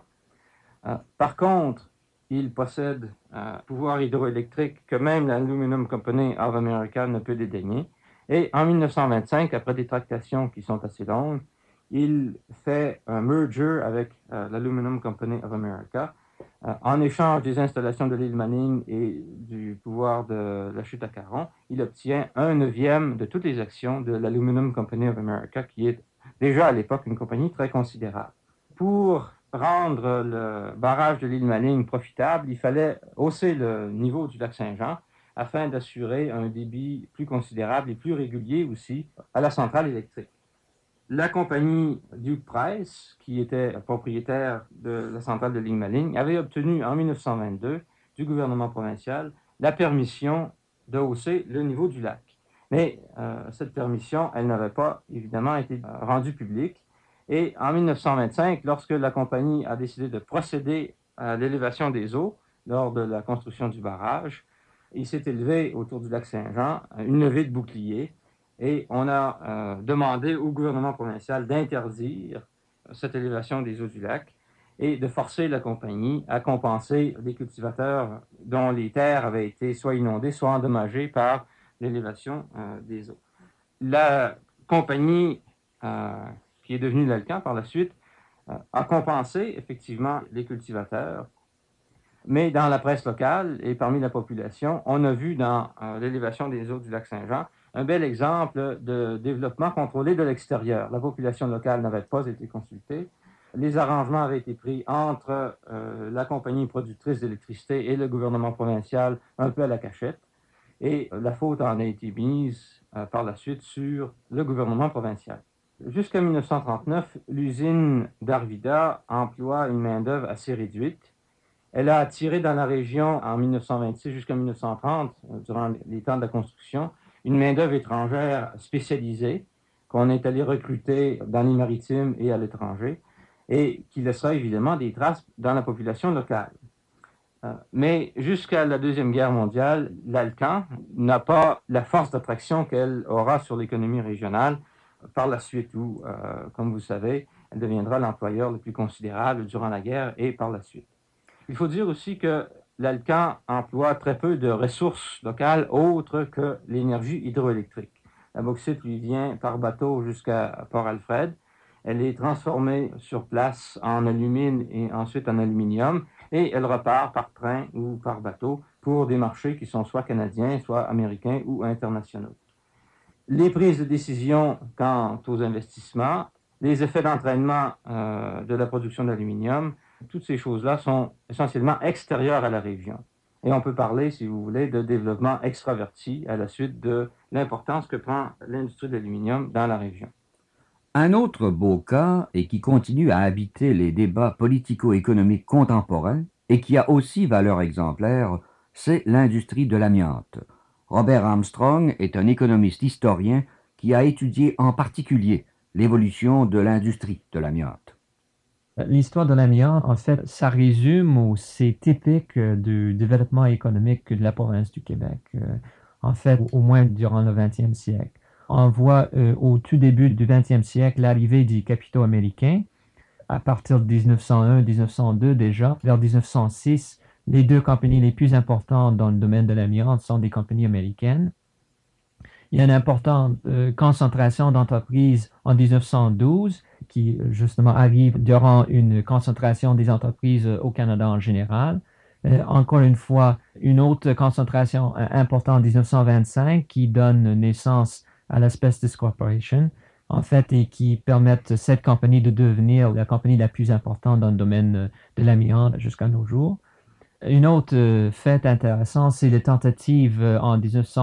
Par contre, il possède un pouvoir hydroélectrique que même l'Aluminum Company of America ne peut dédaigner. Et en 1925, après des tractations qui sont assez longues, il fait un merger avec l'Aluminum Company of America. En échange des installations de l'île Maligne et du pouvoir de la chute à Caron, il obtient 1/9 de toutes les actions de l'Aluminum Company of America, qui est déjà à l'époque une compagnie très considérable. Pour rendre le barrage de l'île Maligne profitable, il fallait hausser le niveau du lac Saint-Jean afin d'assurer un débit plus considérable et plus régulier aussi à la centrale électrique. La compagnie Duke Price, qui était propriétaire de la centrale de l'île Maligne, avait obtenu en 1922 du gouvernement provincial la permission de hausser le niveau du lac. Mais cette permission, elle n'avait pas évidemment été rendue publique. Et en 1925, lorsque la compagnie a décidé de procéder à l'élévation des eaux lors de la construction du barrage, il s'est élevé autour du lac Saint-Jean une levée de boucliers. Et on a demandé au gouvernement provincial d'interdire cette élévation des eaux du lac et de forcer la compagnie à compenser les cultivateurs dont les terres avaient été soit inondées, soit endommagées par l'élévation des eaux. La compagnie, qui est devenue l'Alcan par la suite, a compensé effectivement les cultivateurs. Mais dans la presse locale et parmi la population, on a vu dans l'élévation des eaux du lac Saint-Jean un bel exemple de développement contrôlé de l'extérieur. La population locale n'avait pas été consultée. Les arrangements avaient été pris entre la compagnie productrice d'électricité et le gouvernement provincial un peu à la cachette. Et la faute en a été mise par la suite sur le gouvernement provincial. Jusqu'à 1939, l'usine d'Arvida emploie une main-d'œuvre assez réduite. Elle a attiré dans la région en 1926 jusqu'à 1930, durant les temps de la construction, une main-d'œuvre étrangère spécialisée qu'on est allé recruter dans les maritimes et à l'étranger et qui laissera évidemment des traces dans la population locale. Mais jusqu'à la Deuxième Guerre mondiale, l'Alcan n'a pas la force d'attraction qu'elle aura sur l'économie régionale par la suite où, comme vous savez, elle deviendra l'employeur le plus considérable durant la guerre et par la suite. Il faut dire aussi que l'Alcan emploie très peu de ressources locales autres que l'énergie hydroélectrique. La bauxite lui vient par bateau jusqu'à Port-Alfred. Elle est transformée sur place en alumine et ensuite en aluminium et elle repart par train ou par bateau pour des marchés qui sont soit canadiens, soit américains ou internationaux. Les prises de décision quant aux investissements, les effets d'entraînement de la production d'aluminium, toutes ces choses-là sont essentiellement extérieures à la région. Et on peut parler, si vous voulez, de développement extraverti à la suite de l'importance que prend l'industrie de l'aluminium dans la région. Un autre beau cas, et qui continue à habiter les débats politico-économiques contemporains, et qui a aussi valeur exemplaire, c'est l'industrie de l'amiante. Robert Armstrong est un économiste historien qui a étudié en particulier l'évolution de l'industrie de l'amiante. L'histoire de l'amiante, en fait, ça résume ou c'est typique du développement économique de la province du Québec, en fait, au moins durant le 20e siècle. On voit au tout début du 20e siècle l'arrivée des capitaux américains à partir de 1901-1902 déjà, vers 1906, les deux compagnies les plus importantes dans le domaine de l'amiante sont des compagnies américaines. Il y a une importante concentration d'entreprises en 1912 qui justement arrive durant une concentration des entreprises au Canada en général. Encore une fois, une autre concentration importante en 1925 qui donne naissance à l'Asbestos Corporation, en fait, et qui permettent cette compagnie de devenir la compagnie la plus importante dans le domaine de l'amiante jusqu'à nos jours. Une autre fait intéressante, c'est les tentatives en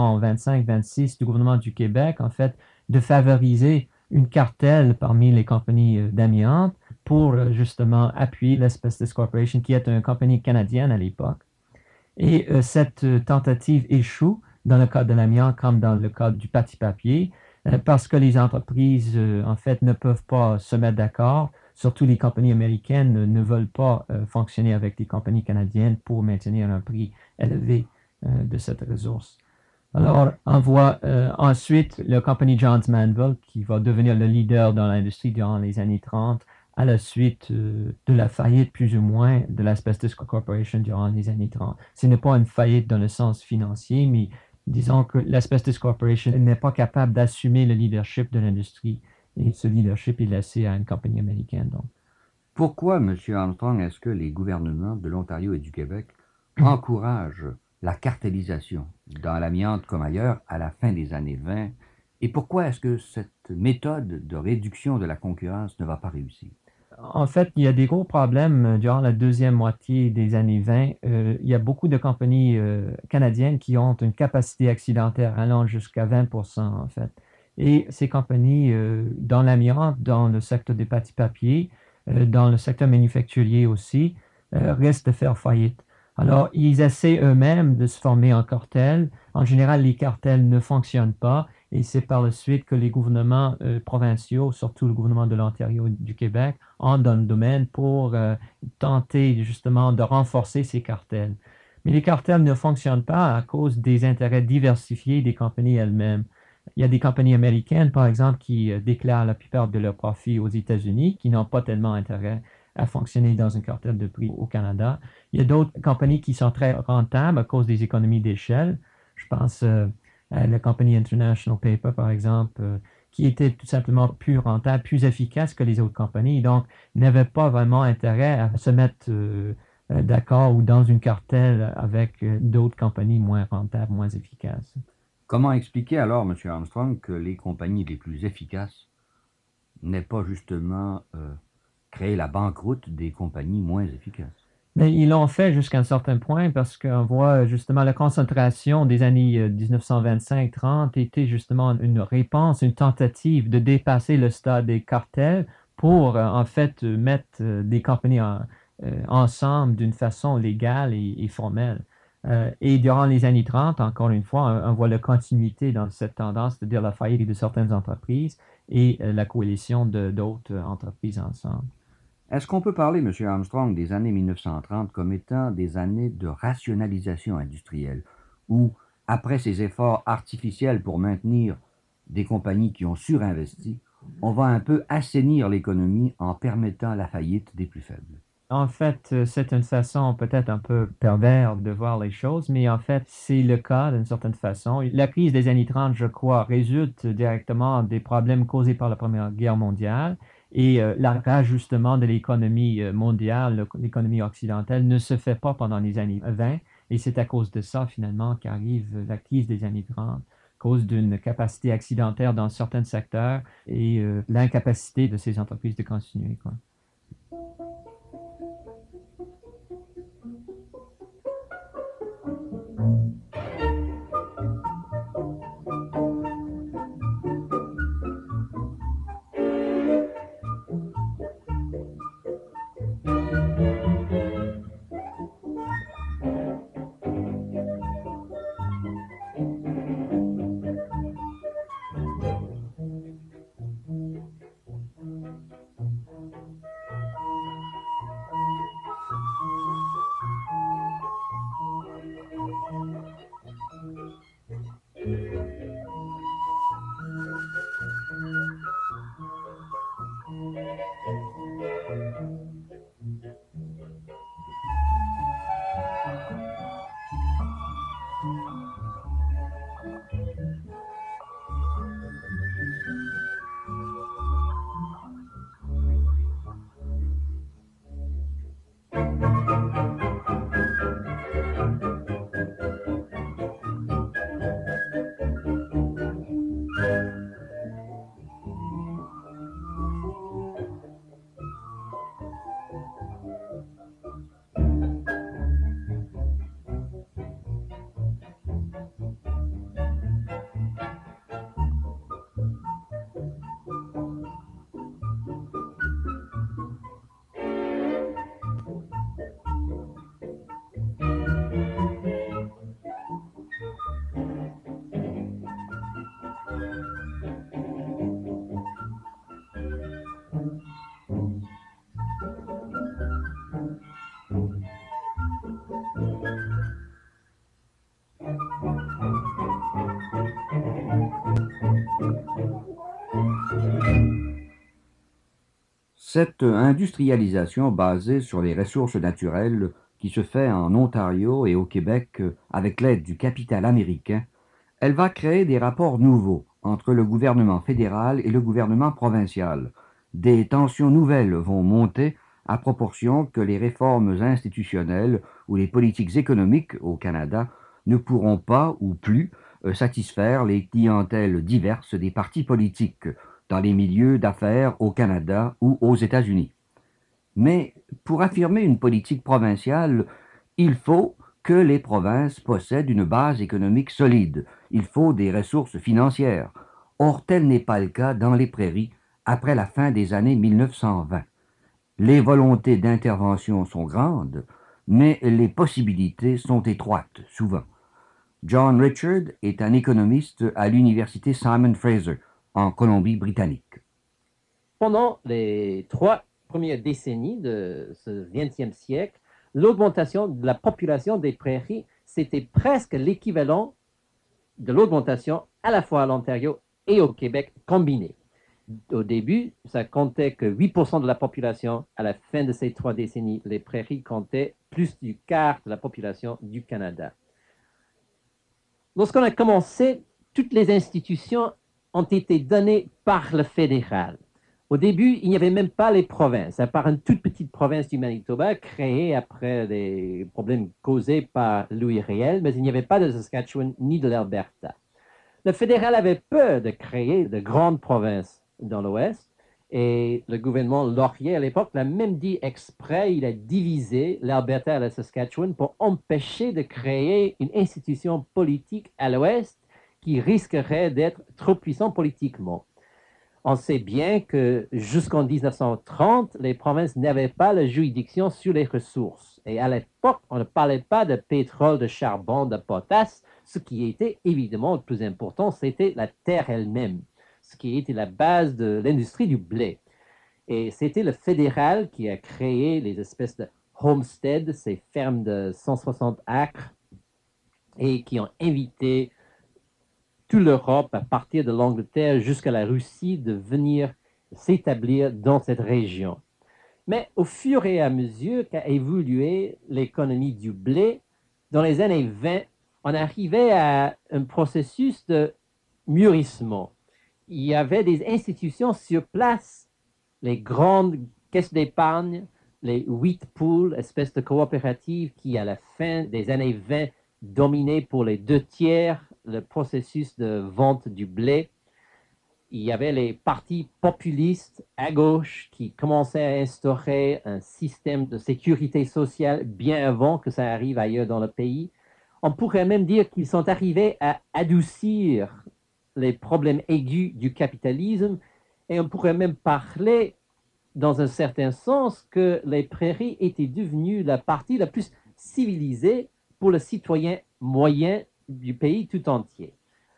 1925-26 du gouvernement du Québec, en fait, de favoriser une cartel parmi les compagnies d'amiante pour justement appuyer l'Asbestos Corporation, qui est une compagnie canadienne à l'époque. Et cette tentative échoue dans le cas de l'amiante comme dans le cas du papier, parce que les entreprises, en fait, ne peuvent pas se mettre d'accord. Surtout les compagnies américaines ne veulent pas fonctionner avec des compagnies canadiennes pour maintenir un prix élevé de cette ressource. Alors, on voit ensuite la compagnie Johns Manville qui va devenir le leader dans l'industrie durant les années 30 à la suite de la faillite plus ou moins de l'Asbestos Corporation durant les années 30. Ce n'est pas une faillite dans le sens financier, mais disons que l'Asbestos Corporation n'est pas capable d'assumer le leadership de l'industrie et ce leadership est laissé à une compagnie américaine. Donc. Pourquoi, M. Armstrong, est-ce que les gouvernements de l'Ontario et du Québec encouragent la cartellisation dans l'amiante comme ailleurs à la fin des années 20? Et pourquoi est-ce que cette méthode de réduction de la concurrence ne va pas réussir? En fait, il y a des gros problèmes durant la deuxième moitié des années 20. Il y a beaucoup de compagnies canadiennes qui ont une capacité accidentaire allant jusqu'à 20%, en fait. Et ces compagnies, dans l'amiante, dans le secteur des papiers, dans le secteur manufacturier aussi, risquent de faire faillite. Alors, ils essaient eux-mêmes de se former en cartel. En général, les cartels ne fonctionnent pas. Et c'est par la suite que les gouvernements provinciaux, surtout le gouvernement de l'Ontario et du Québec, entrent dans le domaine pour tenter justement de renforcer ces cartels. Mais les cartels ne fonctionnent pas à cause des intérêts diversifiés des compagnies elles-mêmes. Il y a des compagnies américaines, par exemple, qui déclarent la plupart de leurs profits aux États-Unis, qui n'ont pas tellement intérêt à fonctionner dans un cartel de prix au Canada. Il y a d'autres compagnies qui sont très rentables à cause des économies d'échelle. Je pense la compagnie International Paper, par exemple, qui était tout simplement plus rentable, plus efficace que les autres compagnies, donc n'avait pas vraiment intérêt à se mettre d'accord ou dans une cartel avec d'autres compagnies moins rentables, moins efficaces. Comment expliquer alors, M. Armstrong, que les compagnies les plus efficaces n'aient pas justement créé la banqueroute des compagnies moins efficaces? Mais ils l'ont fait jusqu'à un certain point parce qu'on voit justement la concentration des années 1925-30 était justement une réponse, une tentative de dépasser le stade des cartels pour en fait mettre des compagnies ensemble d'une façon légale et formelle. Et durant les années 30, encore une fois, on voit la continuité dans cette tendance, c'est-à-dire la faillite de certaines entreprises et la coalition d'autres entreprises ensemble. Est-ce qu'on peut parler, M. Armstrong, des années 1930 comme étant des années de rationalisation industrielle, où, après ces efforts artificiels pour maintenir des compagnies qui ont surinvesti, on va un peu assainir l'économie en permettant la faillite des plus faibles? En fait, c'est une façon peut-être un peu pervers de voir les choses, mais en fait, c'est le cas d'une certaine façon. La crise des années 30, je crois, résulte directement des problèmes causés par la Première Guerre mondiale et le rajustement de l'économie mondiale, l'économie occidentale, ne se fait pas pendant les années 20 et c'est à cause de ça, finalement, qu'arrive la crise des années 30, à cause d'une capacité accidentaire dans certains secteurs et l'incapacité de ces entreprises de continuer, quoi. Cette industrialisation basée sur les ressources naturelles qui se fait en Ontario et au Québec avec l'aide du capital américain, elle va créer des rapports nouveaux entre le gouvernement fédéral et le gouvernement provincial. Des tensions nouvelles vont monter à proportion que les réformes institutionnelles ou les politiques économiques au Canada ne pourront pas ou plus satisfaire les clientèles diverses des partis politiques dans les milieux d'affaires au Canada ou aux États-Unis. Mais pour affirmer une politique provinciale, il faut que les provinces possèdent une base économique solide. Il faut des ressources financières. Or, tel n'est pas le cas dans les prairies après la fin des années 1920. Les volontés d'intervention sont grandes, mais les possibilités sont étroites, souvent. John Richard est un économiste à l'université Simon Fraser, en Colombie-Britannique. Pendant les 3 premières décennies de ce XXe siècle, l'augmentation de la population des prairies, c'était presque l'équivalent de l'augmentation à la fois à l'Ontario et au Québec combinés. Au début, ça comptait que 8% de la population. À la fin de ces 3 décennies, les prairies comptaient plus du quart de la population du Canada. Lorsqu'on a commencé, toutes les institutions ont été données par le fédéral. Au début, il n'y avait même pas les provinces, à part une toute petite province du Manitoba créée après des problèmes causés par Louis Riel, mais il n'y avait pas de Saskatchewan ni de l'Alberta. Le fédéral avait peur de créer de grandes provinces dans l'Ouest et le gouvernement Laurier à l'époque l'a même dit exprès, il a divisé l'Alberta et la Saskatchewan pour empêcher de créer une institution politique à l'Ouest qui risquerait d'être trop puissant politiquement. On sait bien que jusqu'en 1930, les provinces n'avaient pas la juridiction sur les ressources. Et à l'époque, on ne parlait pas de pétrole, de charbon, de potasse. Ce qui était évidemment le plus important, c'était la terre elle-même, ce qui était la base de l'industrie du blé. Et c'était le fédéral qui a créé les espèces de homesteads, ces fermes de 160 acres, et qui ont invité toute l'Europe, à partir de l'Angleterre jusqu'à la Russie, de venir s'établir dans cette région. Mais au fur et à mesure qu'a évolué l'économie du blé, dans les années 20, on arrivait à un processus de mûrissement. Il y avait des institutions sur place, les grandes caisses d'épargne, les wheat pools, espèces de coopératives qui, à la fin des années 20, dominaient pour les 2/3 le processus de vente du blé. Il y avait les partis populistes à gauche qui commençaient à instaurer un système de sécurité sociale bien avant que ça arrive ailleurs dans le pays. On pourrait même dire qu'ils sont arrivés à adoucir les problèmes aigus du capitalisme et on pourrait même parler, dans un certain sens, que les prairies étaient devenues la partie la plus civilisée pour le citoyen moyen du pays tout entier.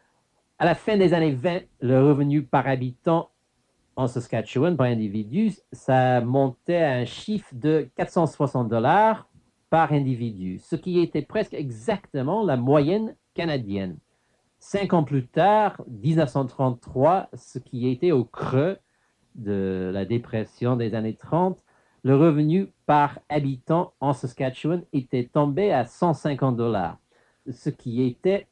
À la fin des années 20, le revenu par habitant en Saskatchewan, par individu, ça montait à un chiffre de 460 $ par individu, ce qui était presque exactement la moyenne canadienne. 5 ans plus tard, 1933, ce qui était au creux, de la dépression des années 30, le revenu par habitant en Saskatchewan était tombé à 150 $, ce qui était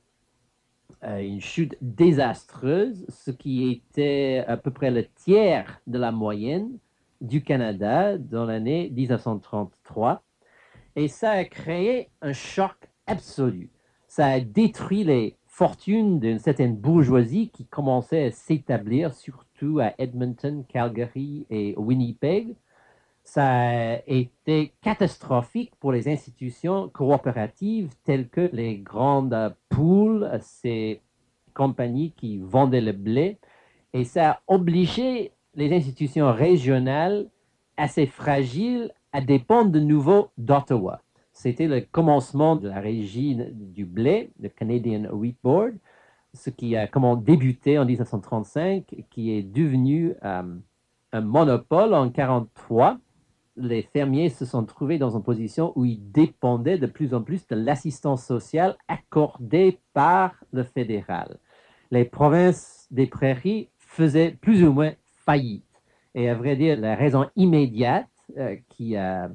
une chute désastreuse, ce qui était à peu près le tiers de la moyenne du Canada dans l'année 1933. Et ça a créé un choc absolu. Ça a détruit les fortunes d'une certaine bourgeoisie qui commençait à s'établir surtout à Edmonton, Calgary et Winnipeg. Ça a été catastrophique pour les institutions coopératives telles que les grandes poules, ces compagnies qui vendaient le blé, et ça a obligé les institutions régionales assez fragiles à dépendre de nouveau d'Ottawa. C'était le commencement de la régie du blé, le Canadian Wheat Board, ce qui a débuté en 1935, qui est devenu un monopole en 1943. Les fermiers se sont trouvés dans une position où ils dépendaient de plus en plus de l'assistance sociale accordée par le fédéral. Les provinces des prairies faisaient plus ou moins faillite. Et à vrai dire, la raison immédiate qui a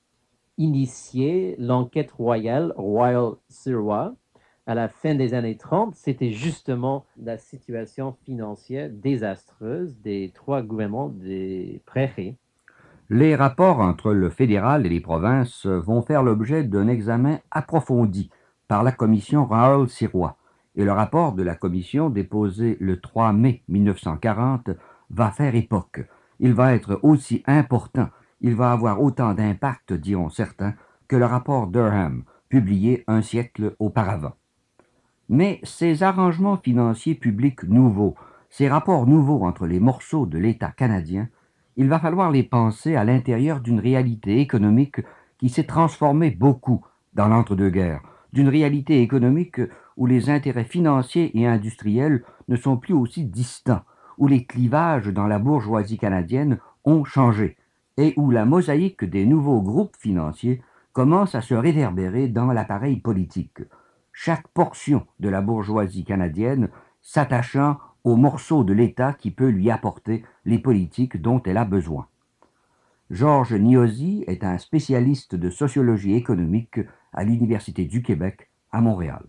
initié l'enquête royale, Royal Sirois, à la fin des années 30, c'était justement la situation financière désastreuse des trois gouvernements des prairies. Les rapports entre le fédéral et les provinces vont faire l'objet d'un examen approfondi par la commission Royal Sirois, et le rapport de la commission déposé le 3 mai 1940 va faire époque. Il va être aussi important, il va avoir autant d'impact, diront certains, que le rapport Durham, publié un siècle auparavant. Mais ces arrangements financiers publics nouveaux, ces rapports nouveaux entre les morceaux de l'État canadien, il va falloir les penser à l'intérieur d'une réalité économique qui s'est transformée beaucoup dans l'entre-deux-guerres, d'une réalité économique où les intérêts financiers et industriels ne sont plus aussi distants, où les clivages dans la bourgeoisie canadienne ont changé, et où la mosaïque des nouveaux groupes financiers commence à se réverbérer dans l'appareil politique. Chaque portion de la bourgeoisie canadienne s'attachant au morceau de l'État qui peut lui apporter les politiques dont elle a besoin. Georges Niosi est un spécialiste de sociologie économique à l'Université du Québec à Montréal.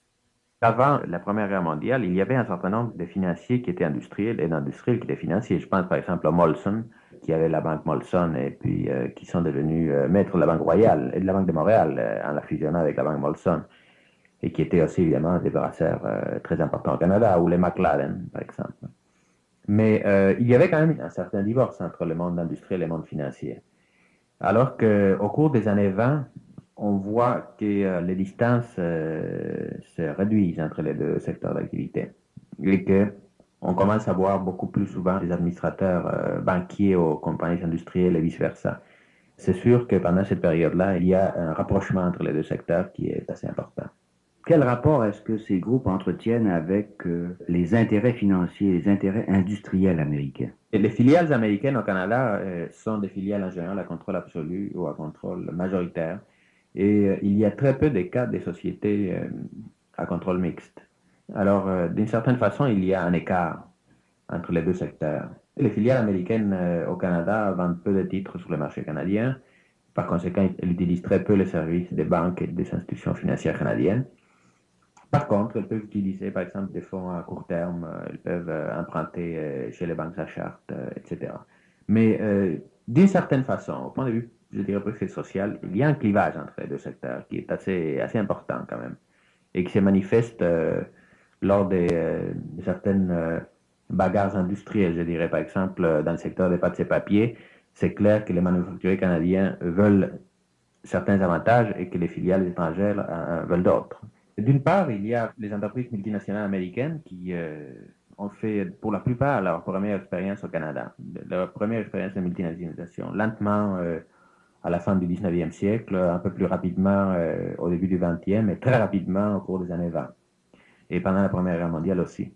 Avant la Première Guerre mondiale, il y avait un certain nombre de financiers qui étaient industriels et d'industriels qui étaient financiers. Je pense par exemple à Molson, qui avait la banque Molson et puis qui sont devenus maîtres de la Banque Royale et de la Banque de Montréal en la fusionnant avec la banque Molson, et qui étaient aussi évidemment des brasseurs très importants au Canada, ou les McLaren par exemple. Mais il y avait quand même un certain divorce entre le monde industriel et le monde financier. Alors qu'au cours des années 20, on voit que les distances se réduisent entre les deux secteurs d'activité et qu'on commence à voir beaucoup plus souvent des administrateurs banquiers aux compagnies industrielles et vice-versa. C'est sûr que pendant cette période-là, il y a un rapprochement entre les deux secteurs qui est assez important. Quel rapport est-ce que ces groupes entretiennent avec les intérêts financiers, les intérêts industriels américains? Et les filiales américaines au Canada sont des filiales en général à contrôle absolu ou à contrôle majoritaire. Et il y a très peu de cas des sociétés à contrôle mixte. Alors, d'une certaine façon, il y a un écart entre les deux secteurs. Les filiales américaines au Canada vendent peu de titres sur le marché canadien. Par conséquent, elles utilisent très peu les services des banques et des institutions financières canadiennes. Par contre, elles peuvent utiliser, par exemple, des fonds à court terme, elles peuvent emprunter chez les banques à charte, etc. Mais d'une certaine façon, au point de vue, je dirais presque social, il y a un clivage entre les deux secteurs qui est assez important quand même, et qui se manifeste lors de certaines bagarres industrielles, je dirais. Par exemple, dans le secteur des pâtes et papiers, c'est clair que les manufacturiers canadiens veulent certains avantages et que les filiales étrangères veulent d'autres. D'une part, il y a les entreprises multinationales américaines qui ont fait pour la plupart leur première expérience au Canada, leur première expérience de multinationalisation, lentement à la fin du 19e siècle, un peu plus rapidement au début du 20e et très rapidement au cours des années 20, et pendant la Première Guerre mondiale aussi.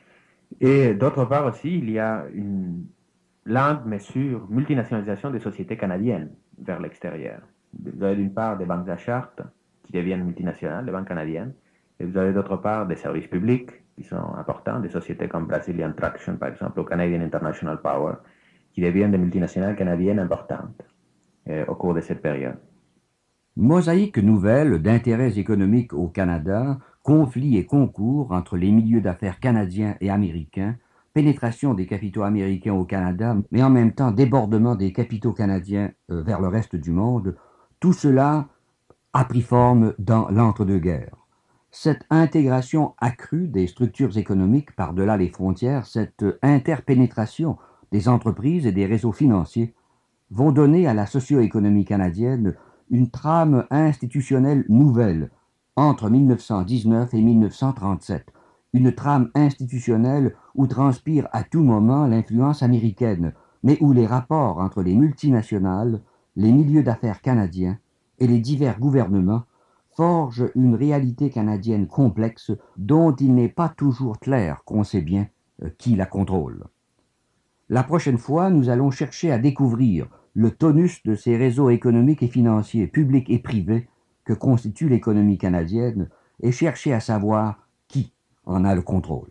Et d'autre part aussi, il y a une lente mais sûre multinationalisation des sociétés canadiennes vers l'extérieur. Vous avez d'une part des banques à charte qui deviennent multinationales, les banques canadiennes, et vous avez d'autre part des services publics qui sont importants, des sociétés comme Brazilian Traction, par exemple, ou Canadian International Power, qui deviennent des multinationales canadiennes importantes au cours de cette période. Mosaïque nouvelle d'intérêts économiques au Canada, conflits et concours entre les milieux d'affaires canadiens et américains, pénétration des capitaux américains au Canada, mais en même temps débordement des capitaux canadiens vers le reste du monde, tout cela a pris forme dans l'entre-deux-guerres. Cette intégration accrue des structures économiques par-delà les frontières, cette interpénétration des entreprises et des réseaux financiers vont donner à la socio-économie canadienne une trame institutionnelle nouvelle entre 1919 et 1937, une trame institutionnelle où transpire à tout moment l'influence américaine, mais où les rapports entre les multinationales, les milieux d'affaires canadiens et les divers gouvernements forgent une réalité canadienne complexe dont il n'est pas toujours clair qu'on sait bien qui la contrôle. La prochaine fois, nous allons chercher à découvrir le tonus de ces réseaux économiques et financiers, publics et privés, que constitue l'économie canadienne, et chercher à savoir qui en a le contrôle.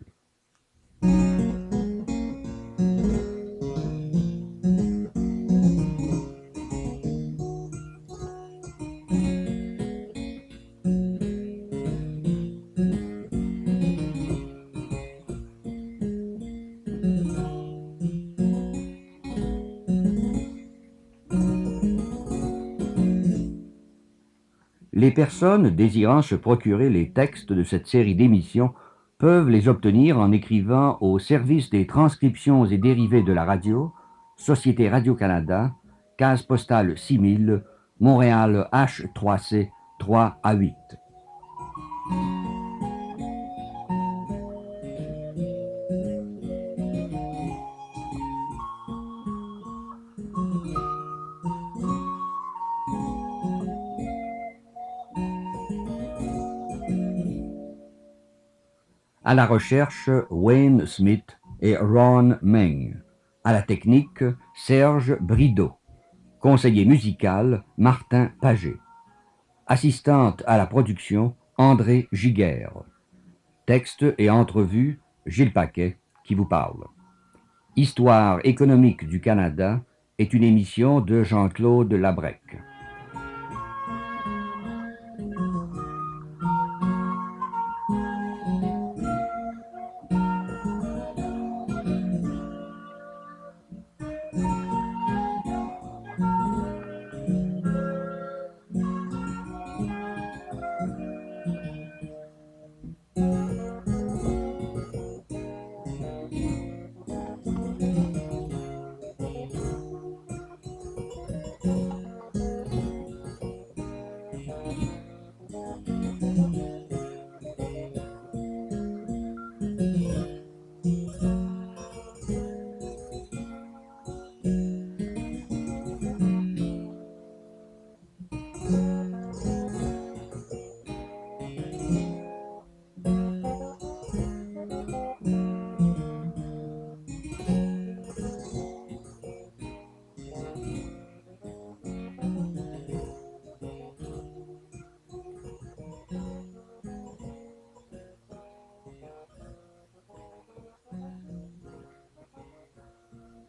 Les personnes désirant se procurer les textes de cette série d'émissions peuvent les obtenir en écrivant au service des transcriptions et dérivés de la radio, Société Radio-Canada, case postale 6000, Montréal H3C 3 à 8. À la recherche, Wayne Smith et Ron Meng. À la technique, Serge Brideau. Conseiller musical, Martin Paget. Assistante à la production, André Giguère. Texte et entrevue, Gilles Paquet, qui vous parle. Histoire économique du Canada est une émission de Jean-Claude Labrec.